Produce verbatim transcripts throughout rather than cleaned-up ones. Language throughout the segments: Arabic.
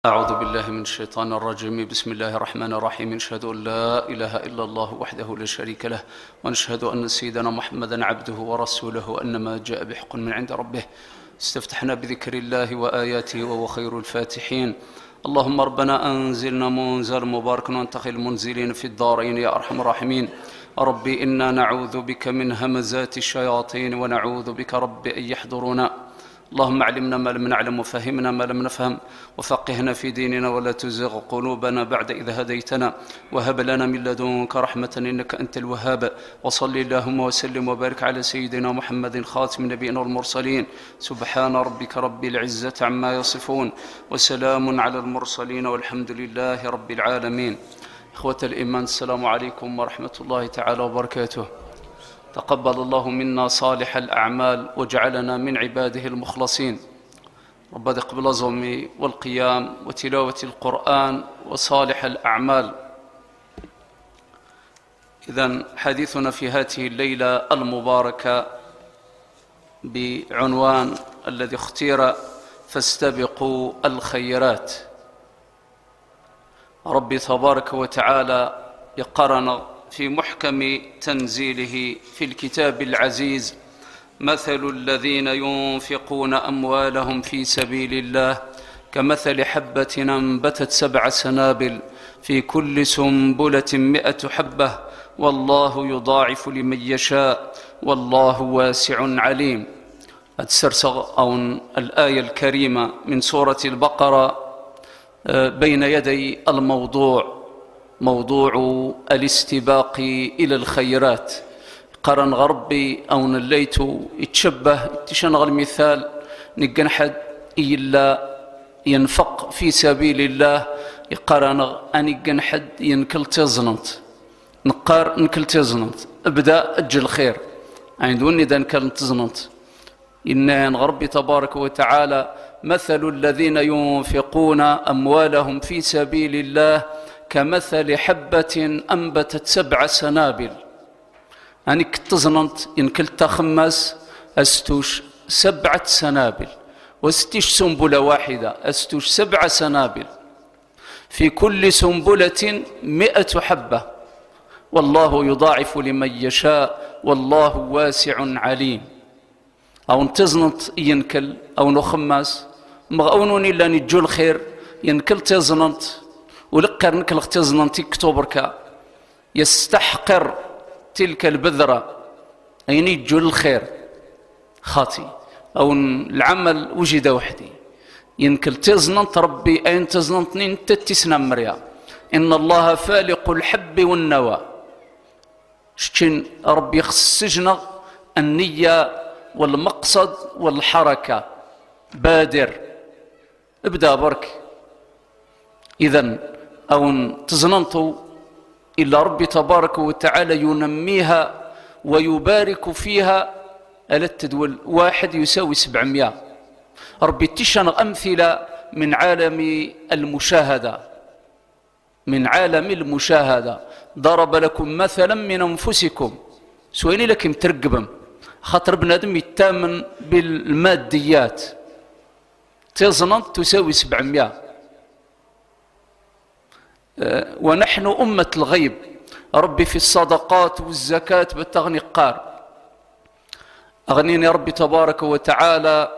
أعوذ بالله من الشيطان الرجيم. بسم الله الرحمن الرحيم. نشهد أن لا إله إلا الله وحده لا شريك له، ونشهد أن سيدنا محمدا عبده ورسوله، وأن ما جاء بحق من عند ربه. استفتحنا بذكر الله وآياته وهو خير الفاتحين. اللهم ربنا أنزلنا منزل مبارك وانتقل المنزلين في الدارين يا أرحم الراحمين. ربي إنا نعوذ بك من همزات الشياطين ونعوذ بك رب أن يحضرونا. اللهم علمنا ما لم نعلم وفهمنا ما لم نفهم وفقهنا في ديننا ولا تزغ قلوبنا بعد إذ هديتنا وهب لنا من لدنك رحمة إنك أنت الوهاب. وصل اللهم وسلم وبارك على سيدنا محمد خاتم النبيين والمرسلين. سبحان ربك رب العزة عما يصفون وسلام على المرسلين والحمد لله رب العالمين. إخوة الإيمان، السلام عليكم ورحمة الله تعالى وبركاته. تقبل الله منا صالح الأعمال وجعلنا من عباده المخلصين. رب قبل الصوم والقيام وتلاوة القرآن وصالح الأعمال. إذن حديثنا في هذه الليلة المباركة بعنوان الذي اختير فاستبقوا الخيرات. ربي تبارك وتعالى يقرن في محكم تنزيله في الكتاب العزيز: مثل الذين ينفقون أموالهم في سبيل الله كمثل حبة أنبتت سبع سنابل في كل سنبلة مئة حبة والله يضاعف لمن يشاء والله واسع عليم. أتسرسغ أو الآية الكريمة من سورة البقرة بين يدي الموضوع، موضوع الاستباق إلى الخيرات. قرن غربي أو نليت يتشبه تشنغ المثال نقن حد إلا ينفق في سبيل الله يقرن أن يقن حد ينكل تزننت نقار نكل تزننت ابدأ أجل خير عندوني ذا نكل تزننت. إن غربي تبارك وتعالى: مثل الذين ينفقون أموالهم في سبيل الله كمثل حبة أنبتت سبع سنابل. يعني كتزننت إن كلت خمس أستوش سبعة سنابل واستش سنبلة واحدة أستوش سبع سنابل في كل سنبلة مئة حبة والله يضاعف لمن يشاء والله واسع عليم. أو انتزننت ينكل أو نخمس مغونون إلا نجو الخير ينكل تزننت ولقر نكل اختزننت كتوبركا يستحقر تلك البذرة أين يجو الخير خاطي أو العمل وجد وحدي ينكل تزننت ربي أين تزننتني انت تسنى مريا. إن الله فالق الحب والنوى. شتين ربي يخسجنا النية والمقصد والحركة. بادر ابدأ برك. إذن أو تزننتوا إلا ربي تبارك وتعالى ينميها ويبارك فيها. ألا تدول واحد يساوي سبعمائة. ربي تشن أمثلة من عالم المشاهدة من عالم المشاهدة. ضرب لكم مثلا من أنفسكم سويني لكم ترقبم خاطر بنادم يتامن بالماديات. تزننت تساوي سبعمائة. ونحن أمة الغيب. ربي في الصدقات والزكاة بالتغني قار. أغنيني ربي تبارك وتعالى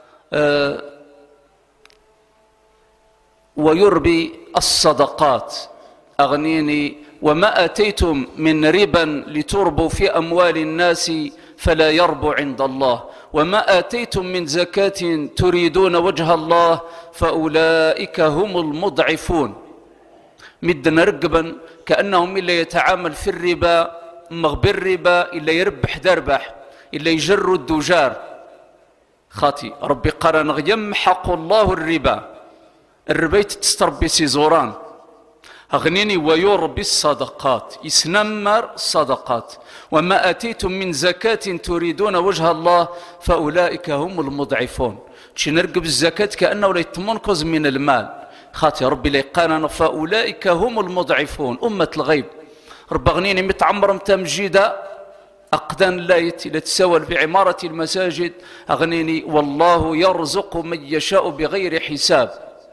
ويربي الصدقات. أغنيني: وما آتيتم من ربا لتربوا في أموال الناس فلا يربو عند الله وما آتيتم من زكاة تريدون وجه الله فأولئك هم المضعفون. مدنا رقبا كأنهم إلا يتعامل في الربا مغبر الربا إلا يربح دربح إلا يجر الدجار خاطي. ربي قرن يمحق الله الربا. الربا تستربي سيزوران. أغنيني ويربي الصدقات يسنمر الصدقات. وما آتيتم من زكاة تريدون وجه الله فأولئك هم المضعفون. شي نرقب الزكاة كأنه لا يتمنقذ من المال خاطي. ربي ليقانا فأولئك هم المضعفون. أمة الغيب. رب أغنيني متعمر متمجيدة أقدان لايت لا تساوى بعمارة المساجد. أغنيني والله يرزق من يشاء بغير حساب.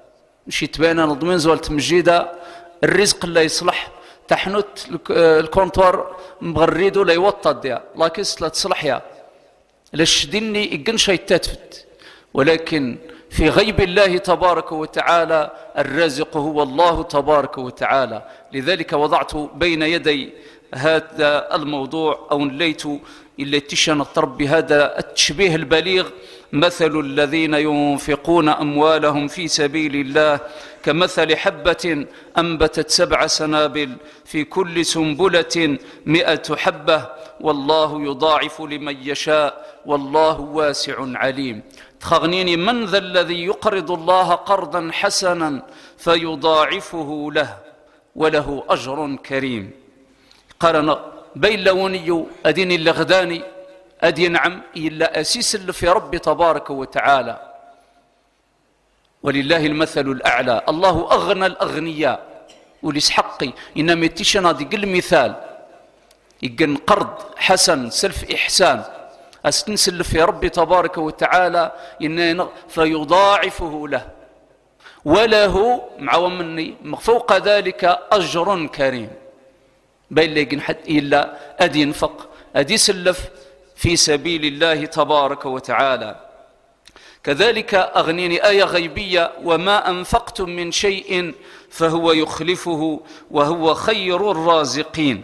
مشي تبين نضمين زوال تمجيدة الرزق اللي يصلح تحنت الكونتوار مغريدو لا يوطد يا لاكس لا تصلح يا لش ديني يقن شي تتفت. ولكن في غيب الله تبارك وتعالى الرازق هو الله تبارك وتعالى. لذلك وضعت بين يدي هذا الموضوع أو نليت إلا تشن الطرب بهذا التشبيه البليغ: مثل الذين ينفقون أموالهم في سبيل الله كمثل حبة أنبتت سبع سنابل في كل سنبلة مئة حبة والله يضاعف لمن يشاء والله واسع عليم. تخغنيني: من ذا الذي يقرض الله قرضا حسنا فيضاعفه له وله أجر كريم. قارن بين لوني أدين اللغداني أدي نعم إلا أسيس اللي في رب تبارك وتعالى، ولله المثل الأعلى. الله أغنى الأغنياء ولسحقي إنما يتشنا دي قل مثال يقن قرض حسن سلف إحسان أستنسل في رب تبارك وتعالى إنه فيضاعفه له وله معومني فوق ذلك أجر كريم. بين ليقن حد إلا أدي ينفق أدي سلف في سبيل الله تبارك وتعالى. كذلك أغنيني آية غيبية: وما أنفقتم من شيء فهو يخلفه وهو خير الرازقين.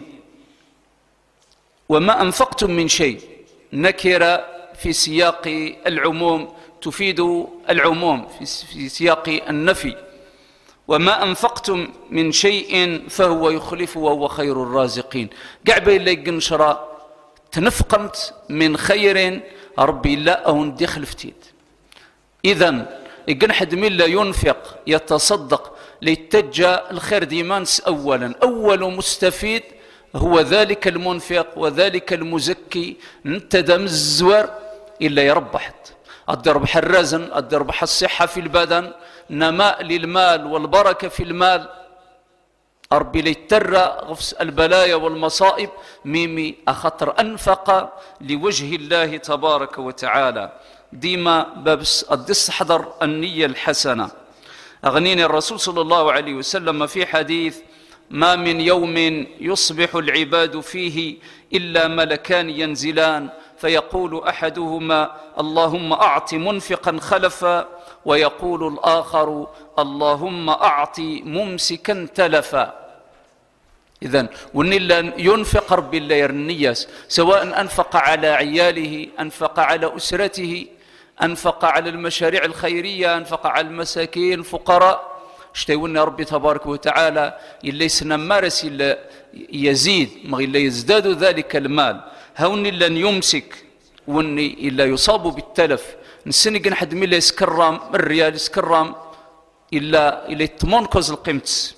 وما أنفقتم من شيء نكرة في سياق العموم تفيد العموم في سياق النفي. وما أنفقتم من شيء فهو يخلفه وهو خير الرازقين. قعبة اللي قنشرة تنفقمت من خير ربي لا أو ندي خلفتيد. إذن يقن حد من لا ينفق يتصدق ليتجى الخير ديمانس أولا. أول مستفيد هو ذلك المنفق وذلك المزكي نتدم الزور إلا يربحت الدربح الرزن الدربح الصحة في البدن نماء للمال والبركة في المال. ربي ليترى غفص البلايا والمصائب ميمي أخطر أنفق لوجه الله تبارك وتعالى. ديما بابس الدس حضر النية الحسنة. أغنيني الرسول صلى الله عليه وسلم في حديث: ما من يوم يصبح العباد فيه إلا ملكان ينزلان فيقول أحدهما اللهم أعط منفقا خلفا ويقول الآخر اللهم أعط ممسكا تلفا. إذن ونلا ينفق ربي الله يرنياس سواء أنفق على عياله أنفق على أسرته أنفق على المشاريع الخيرية أنفق على المساكين الفقراء. اشتيونا ربي تبارك وتعالى إلا يسنمارس إلا يزيد ما إلا يزداد ذلك المال. هون إلا يمسك وني إلا يصاب بالتلف نسنق نحد من إلا يسكرام الريال يسكرام إلا إلا يتمنكز القيمتس.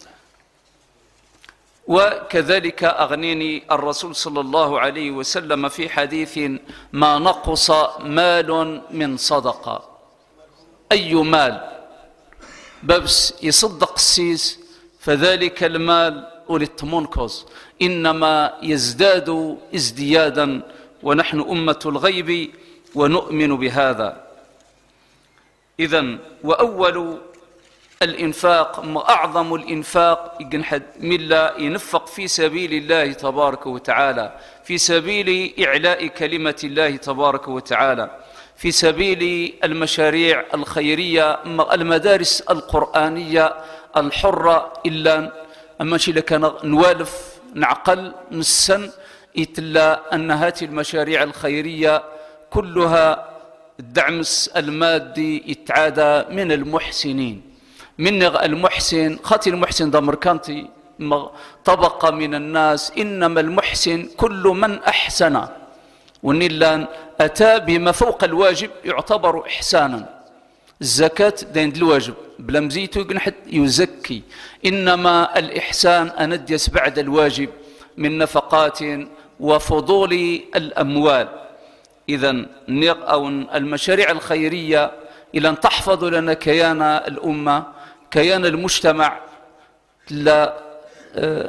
وكذلك أغنيني الرسول صلى الله عليه وسلم في حديث: ما نقص مال من صدقة. أي مال ببس يصدق السيس فذلك المال وللتمنكز إنما يزداد ازديادا ونحن أمة الغيب ونؤمن بهذا. إذن وأول الإنفاق أعظم الإنفاق ينحد ملا ينفق في سبيل الله تبارك وتعالى في سبيل إعلاء كلمة الله تبارك وتعالى في سبيل المشاريع الخيرية المدارس القرآنية الحرة. إلا أما شي لك نوالف نعقل نسن يتلا أن هذه المشاريع الخيرية كلها الدعم المادي يتعادى من المحسنين. من المحسن خاطي المحسن ده مركانتي طبقة من الناس إنما المحسن كل من أحسن ونلان أتى بما فوق الواجب يعتبر إحسانا. الزكاة دين الواجب بلا مزيتو يقنحد يزكي إنما الإحسان أنديس بعد الواجب من نفقات وفضول الأموال. إذن أو المشاريع الخيرية إلى أن تحفظ لنا كيان الأمة كيان المجتمع لا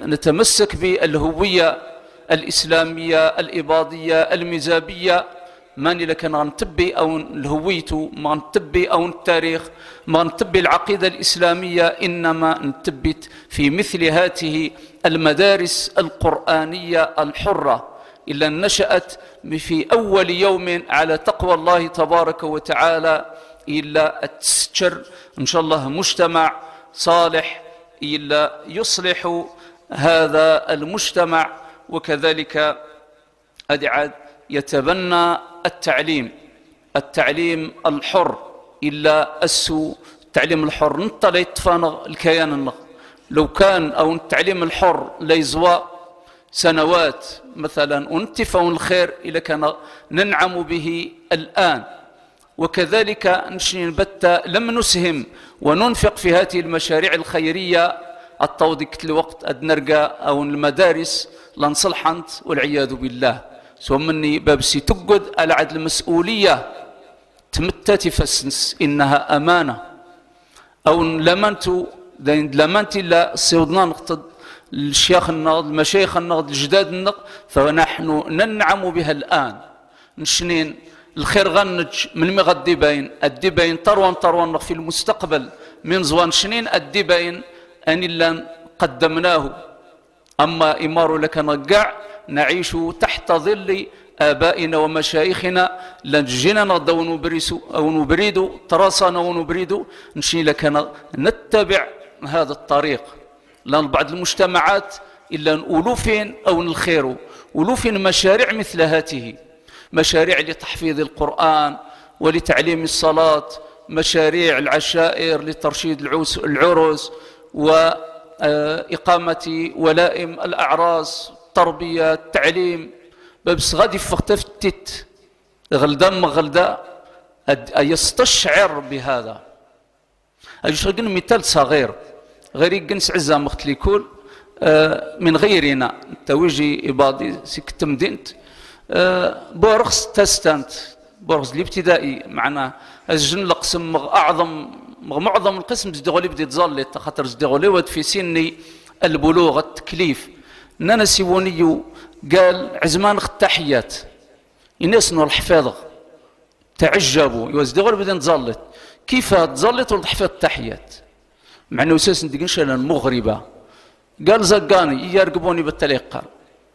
نتمسك بالهوية الإسلامية الإباضية المزابية ماني لكن غنتبي أو الهويته، ما غنتبي أو التاريخ، ما غنتبي العقيدة الإسلامية، إنما نتبت في مثل هذه المدارس القرآنية الحرة إلا نشأت في أول يوم على تقوى الله تبارك وتعالى، إلا تستشر إن شاء الله مجتمع صالح، إلا يصلح هذا المجتمع. وكذلك أدعى يتبنى التعليم التعليم الحر، إلا السو التعليم الحر نطلع يتفانغ الكيان النغ لو كان أو التعليم الحر ليزوى سنوات مثلا ونتفون الخير إلا كان ننعم به الآن. وكذلك نشين بتا لم نسهم وننفق في هذه المشاريع الخيرية التوضيك الوقت أدنرقى أو المدارس لنصلحنت والعياذ بالله. سوى مني بابسي تقد على عد المسؤولية تمتاتي فسنس إنها أمانة أو لمنتو لمنتي لا سيودنا نقتد الشيخ النقد المشايخ النقد الجداد النقد، فنحن ننعم بها الآن. نشنين الخير غنج من مغدي باين أدي باين طروان طروان في المستقبل من زوان شنين أدي باين أن إلا قدمناه. أما إمار لك نقع نعيش تحت ظل آبائنا ومشايخنا لنجينا نضو نبريسو أو نبريدو تراسنا ونبريدو نشي لك نتبع هذا الطريق. لأن بعض المجتمعات إلا ألوفين أو الخير ألوفين مشاريع مثل هذه، مشاريع لتحفيظ القرآن ولتعليم الصلاة، مشاريع العشائر لترشيد العرس وإقامة ولائم الأعراس، تربية، التعليم. بس غادي فختفتت غلدا مغلدا يستشعر بهذا. أجل مثال صغير غير يقنس عزة مختلكول من غيرنا توجي إبادي سكت مدينت بورخص تستانت بورخص الابتدائي معنا الجن لقسم أعظم معظم القسم زدغولي بدي تظلت خاطر زدغولي ود في سني البلوغ التكليف نانا سيونيو قال عزمان التحيات الناس نور الحفاظ تعجبوا يوزدغولي بدي نتظلت كيف تظلت والحفاظ التحيات مع انه اساس نديقنش انا المغربه قال زقاني يرقبوني بالتليقار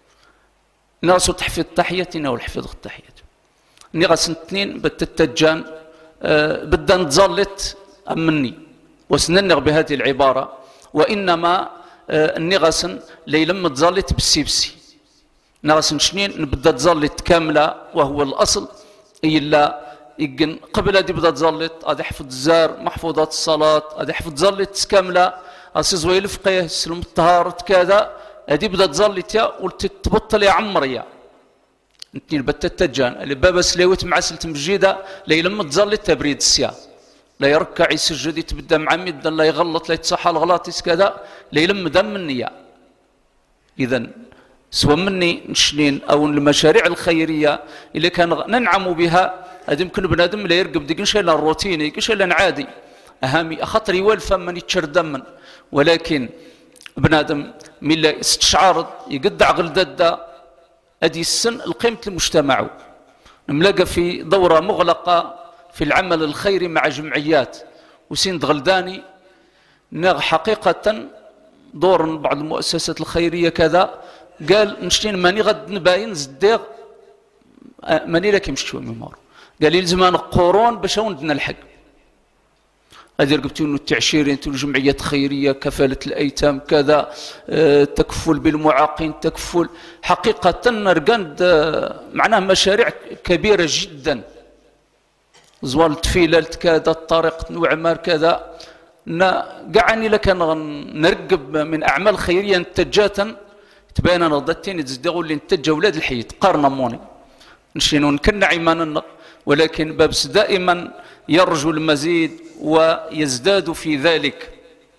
ناسو تحفظ التحياتنا والحفظ التحيات ني غاسن اثنين بتتجان أه بدا نتظلت مني وسننغ بهذه العباره وانما أه النغسن ليلم تظلت بالسيبسي نغسن شنين نبدا تظلت كامله وهو الاصل الا يقن قبل هذه بدات تظلت غادي يحفظ الزار محفوظات الصلاه غادي يحفظ تظلت كامله اسيزوي الفقيه سلم الطهاره كذا هذه بدات تظلت يا وتتبطل يا عمريا اثنين بتتجان اللي بابا سليوت مع سلت مجيده ليلم تظلت تبريد السيا لا يركع يسجد يتبدا معمد لا يغلط لا يتصحى الغلاط كذا ليلم دم النيه. اذا سوى مني نشنين او المشاريع الخيريه اللي كان ننعم بها هذا يمكن بنادم لا يرقب ديك نشي لا الروتيني كشي لا عادي اهامي خاطر يوالف من يتشر دما ولكن بنادم من لا استشعار يقدع غلددا ادي السن القيمه المجتمع نملاقى في دوره مغلقه في العمل الخيري مع جمعيات وسند غلداني نغ حقيقه دور بعض المؤسسات الخيريه كذا قال نشتين ماني غد نباين زديغ ماني لك يمشي ميمار قال لي زمان قرون باش ندنا الحق هذه رقبتوا انه التعشيرين تقول جمعيات خيريه كفاله الايتام كذا اه تكفل بالمعاقين تكفل حقيقه رقند اه معناه مشاريع كبيره جدا زوال التفيله كذا الطريق نوعمار كذا قعني لك نرقب من اعمال خيريه نتجاتا تبين انا ضدتين تزدغوا اللي نتج اولاد الحي تقارن موني نشينون كنا عيمانا ولكن بابس دائما يرجو المزيد ويزداد في ذلك.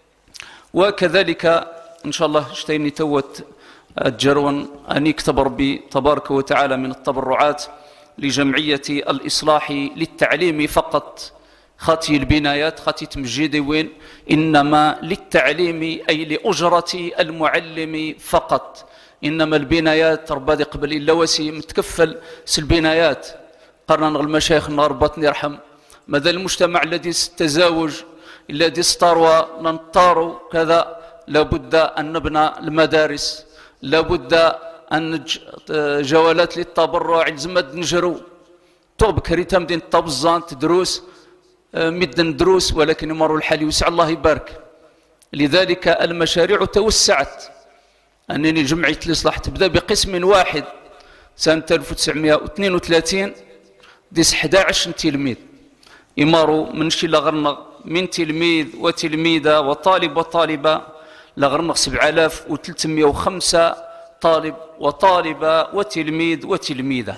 وكذلك ان شاء الله اشتيني توت الجرون ان يكتب ربي تبارك وتعالى من التبرعات لجمعيه الاصلاح للتعليم فقط خاتي البنايات خاتي تمجيدي وين انما للتعليم اي لاجره المعلم فقط انما البنايات ربادي قبل الا وسي متكفل سالبنايات قرن المشايخ نربطني يرحم ماذا المجتمع الذي تزاوج الذي استروى ننطاروا كذا لابد أن نبنى المدارس، لابد أن جولات للتبرع لزمد نجروا طوب كريتام دين طبزان تدروس مدن دروس، ولكن يمر الحال يوسع الله يبارك. لذلك المشاريع توسعت، أنني جمعية الإصلاح تبدأ بقسم واحد سنة ألف وتسعمائة واثنين وثلاثين ديس أحد عشر تلميذ يماروا من شي لغرنا من تلميذ وتلميذة وطالب وطالبة لغرنا سبعة آلاف وثلاثمائة وخمسة طالب وطالبة وتلميذ وتلميذة.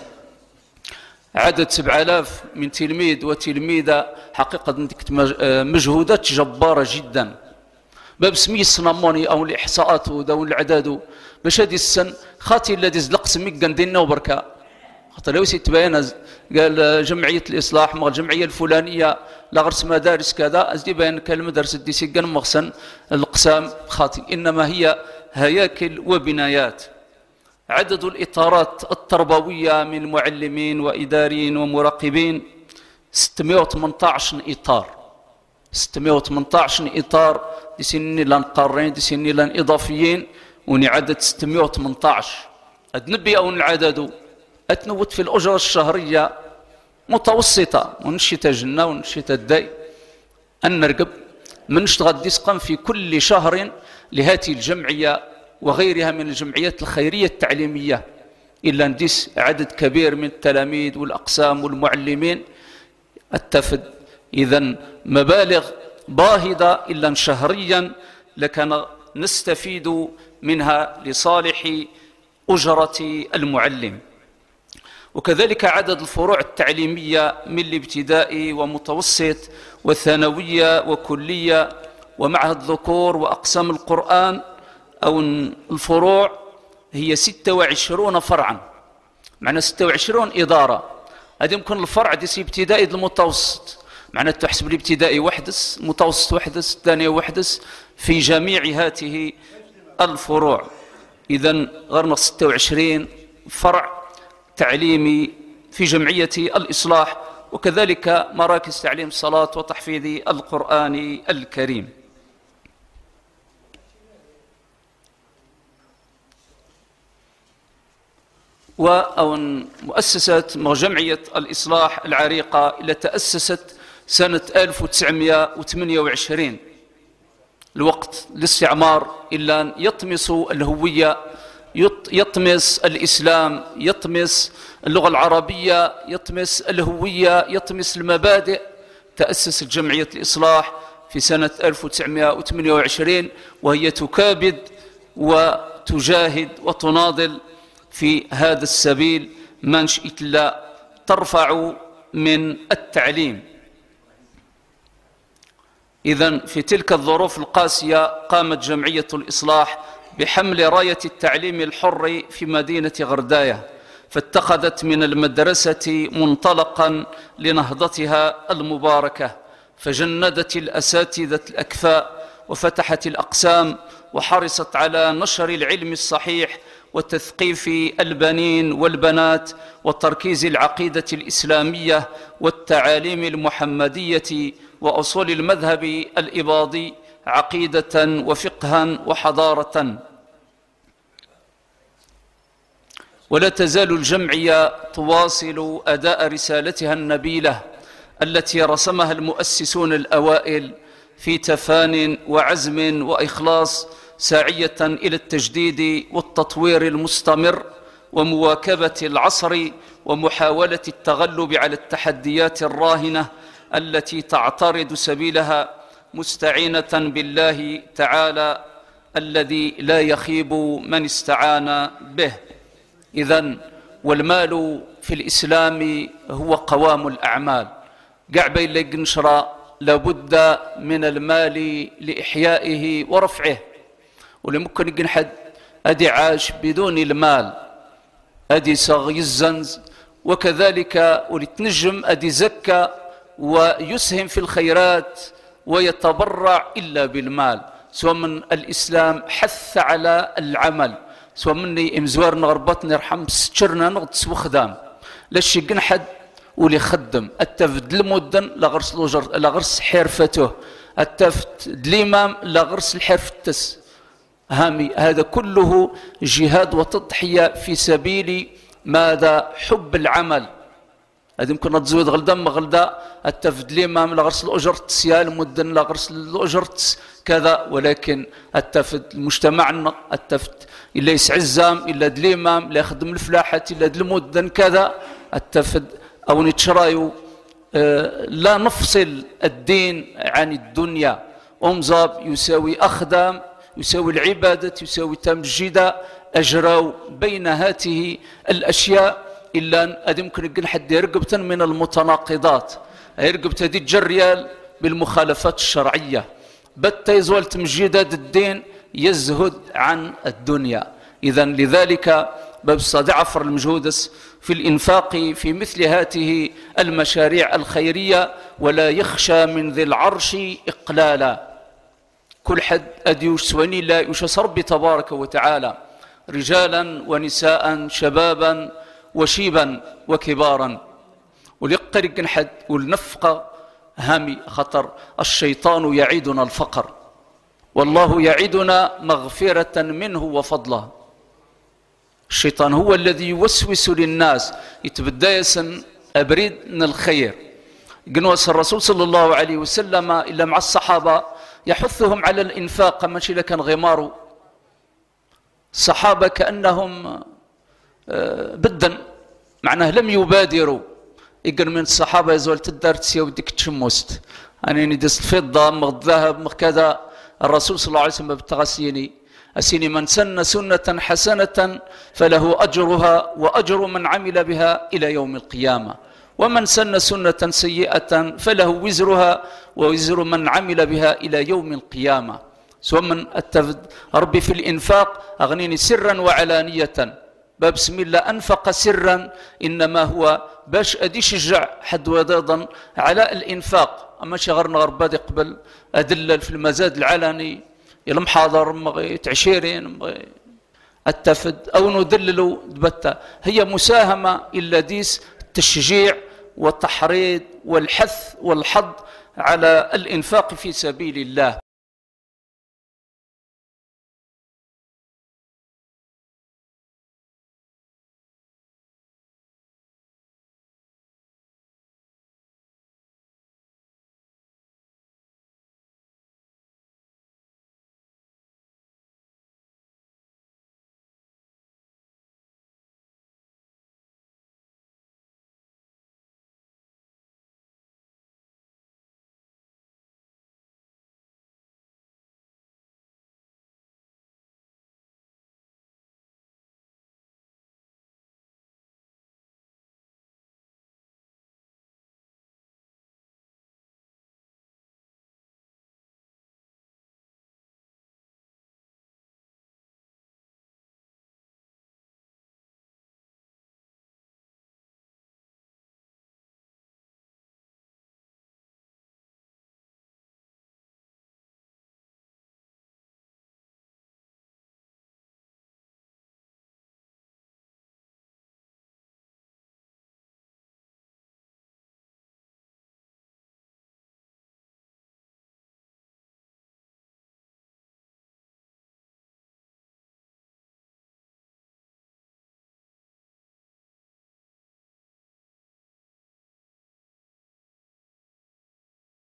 عدد سبعة آلاف من تلميذ وتلميذة حقيقة مجهودات جبارة جدا. باب سمي الصنموني أو الإحصاءات ودون العداد باش هذه السن خاطي الذي زلق سميك قندينا وبركة خاطر لو تبين قال جمعية الإصلاح مع الجمعية الفلانية لا غرس مدارس كذا أزدي بين كالمدرسة دي سيقن مغسن القسام خاطي، إنما هي هياكل وبنايات. عدد الإطارات التربوية من معلمين وإداريين ومراقبين ستمائة وثمانية عشر إطار، ستمائة وثمانية عشر إطار دي سنين لان قارين دي سنين لان إضافيين وني عدد ستمائة وثمانية عشر. أدنبي أو العدد أتنوت في الأجرة الشهرية متوسطة ونشيت جنة ونشيت الداي أن نرقب من اشتغل ديسقا في كل شهر لهذه الجمعية وغيرها من الجمعيات الخيرية التعليمية، إلا نديس عدد كبير من التلاميذ والأقسام والمعلمين التفد. إذن مبالغ باهظة إلا شهريا لكان نستفيد منها لصالح أجرة المعلم. وكذلك عدد الفروع التعليمية من الابتدائي ومتوسط وثانوية وكلية ومعهد ذكور وأقسام القرآن أو الفروع هي ستة وعشرين فرعا، معنى ستة وعشرين إدارة. هذه يمكن الفرع ديس ابتدائي المتوسط، معنى تحسب الابتدائي وحدس، المتوسط وحدس، الثانية وحدس في جميع هذه الفروع. إذن غيرنا ستة وعشرين فرع تعليمي في جمعية الإصلاح، وكذلك مراكز تعليم الصلاة وتحفيظ القرآن الكريم. أو مؤسسة جمعية الإصلاح العريقة التي تأسست سنة ألف وتسعمائة وثمانية وعشرين، الوقت الاستعمار إلا أن يطمس الهوية، يطمس الإسلام، يطمس اللغة العربية، يطمس الهوية، يطمس المبادئ. تأسست جمعية الإصلاح في سنة ألف وتسعمائة وثمانية وعشرين وهي تكابد وتجاهد وتناضل في هذا السبيل ما شئت لا ترفع من التعليم. إذن في تلك الظروف القاسية قامت جمعية الإصلاح بحمل راية التعليم الحر في مدينة غرداية، فاتخذت من المدرسة منطلقا لنهضتها المباركة، فجندت الأساتذة الأكفاء وفتحت الأقسام وحرصت على نشر العلم الصحيح وتثقيف البنين والبنات وتركيز العقيدة الإسلامية والتعاليم المحمدية وأصول المذهب الإباضي عقيدة وفقها وحضارة. ولا تزال الجمعية تواصل أداء رسالتها النبيلة التي رسمها المؤسسون الأوائل في تفان وعزم وإخلاص، ساعية إلى التجديد والتطوير المستمر ومواكبة العصر ومحاولة التغلب على التحديات الراهنة التي تعترض سبيلها، مستعينة بالله تعالى الذي لا يخيب من استعان به. إذن والمال في الإسلام هو قوام الأعمال، قعبة اللي نشرى لابد من المال لإحيائه ورفعه، ولممكن يقول حد أدي عاش بدون المال أدي صغي الزنز، وكذلك ولتنجم أدي زكى ويسهم في الخيرات ويتبرع إلا بالمال. سواء من الإسلام حث على العمل، سواء مني إمزوار نغربطني رحم ستشرنا نغطس وخدام لشي قنحد واللي خدم التفد المدن لغرس الأجر لغرس حرفته، التفد الإمام لغرس الحرفتس هامي. هذا كله جهاد وتضحية في سبيل ماذا؟ حب العمل. هذه يمكن تزود غلدا مغلدا التفد الإمام لغرس الأجرت سيال المدن لغرس الأجرت كذا، ولكن التفد المجتمعنا التفد إلا يسعى الزام إلا الإمام لا يخدم الفلاحة إلا المدن كذا التفد أو نتشرايو. آه لا نفصل الدين عن الدنيا. أمزاب يساوي أخدام يساوي العبادة يساوي تمجيد أجراو بين هاته الأشياء إلا أن يمكن يقول حد يرقبة من المتناقضات، يرقبة هذه الجريال بالمخالفات الشرعية بت يزول تمجيدات الدين يزهد عن الدنيا. إذا لذلك باب الصادع عفر المجهودس في الإنفاق في مثل هاته المشاريع الخيرية، ولا يخشى من ذي العرش إقلالا. كل حد أديوش سواني لا يشس ربي تبارك وتعالى، رجالا ونساء شبابا وشيبا وكبارا، وليقرق حد والنفقة هامي خطر. الشيطان يعيدنا الفقر والله يعيدنا مغفرة منه وفضله. الشيطان هو الذي يوسوس للناس يتبدايسا أبريد من الخير. قنوس الرسول صلى الله عليه وسلم إلا مع الصحابة يحثهم على الإنفاق، ماشي لكان غماره الصحابة كأنهم بدا معناه لم يبادروا. يقول من الصحابة يزول تدار تسيا وديك تشموست أنا ندس الفضة مغ الذهب مغ كذا. الرسول صلى الله عليه وسلم بتغسيني أسيني من سن سنة حسنة فله أجرها وأجر من عمل بها إلى يوم القيامة، ومن سن سنة سيئة فله وزرها ووزر من عمل بها إلى يوم القيامة. سواء من التفد ربي في الإنفاق أغنيني سرا وعلانية. باب بسم الله أنفق سرا إنما هو باش أدي شجع حد وضيضا على الإنفاق. أما شغرنا غربادي قبل أدلل في المزاد العلني يلم حاضر مغي تعشيرين مغي التفد أو ندللوا دبتا. هي مساهمة إلا ديس التشجيع والتحريض والحث والحض على الإنفاق في سبيل الله.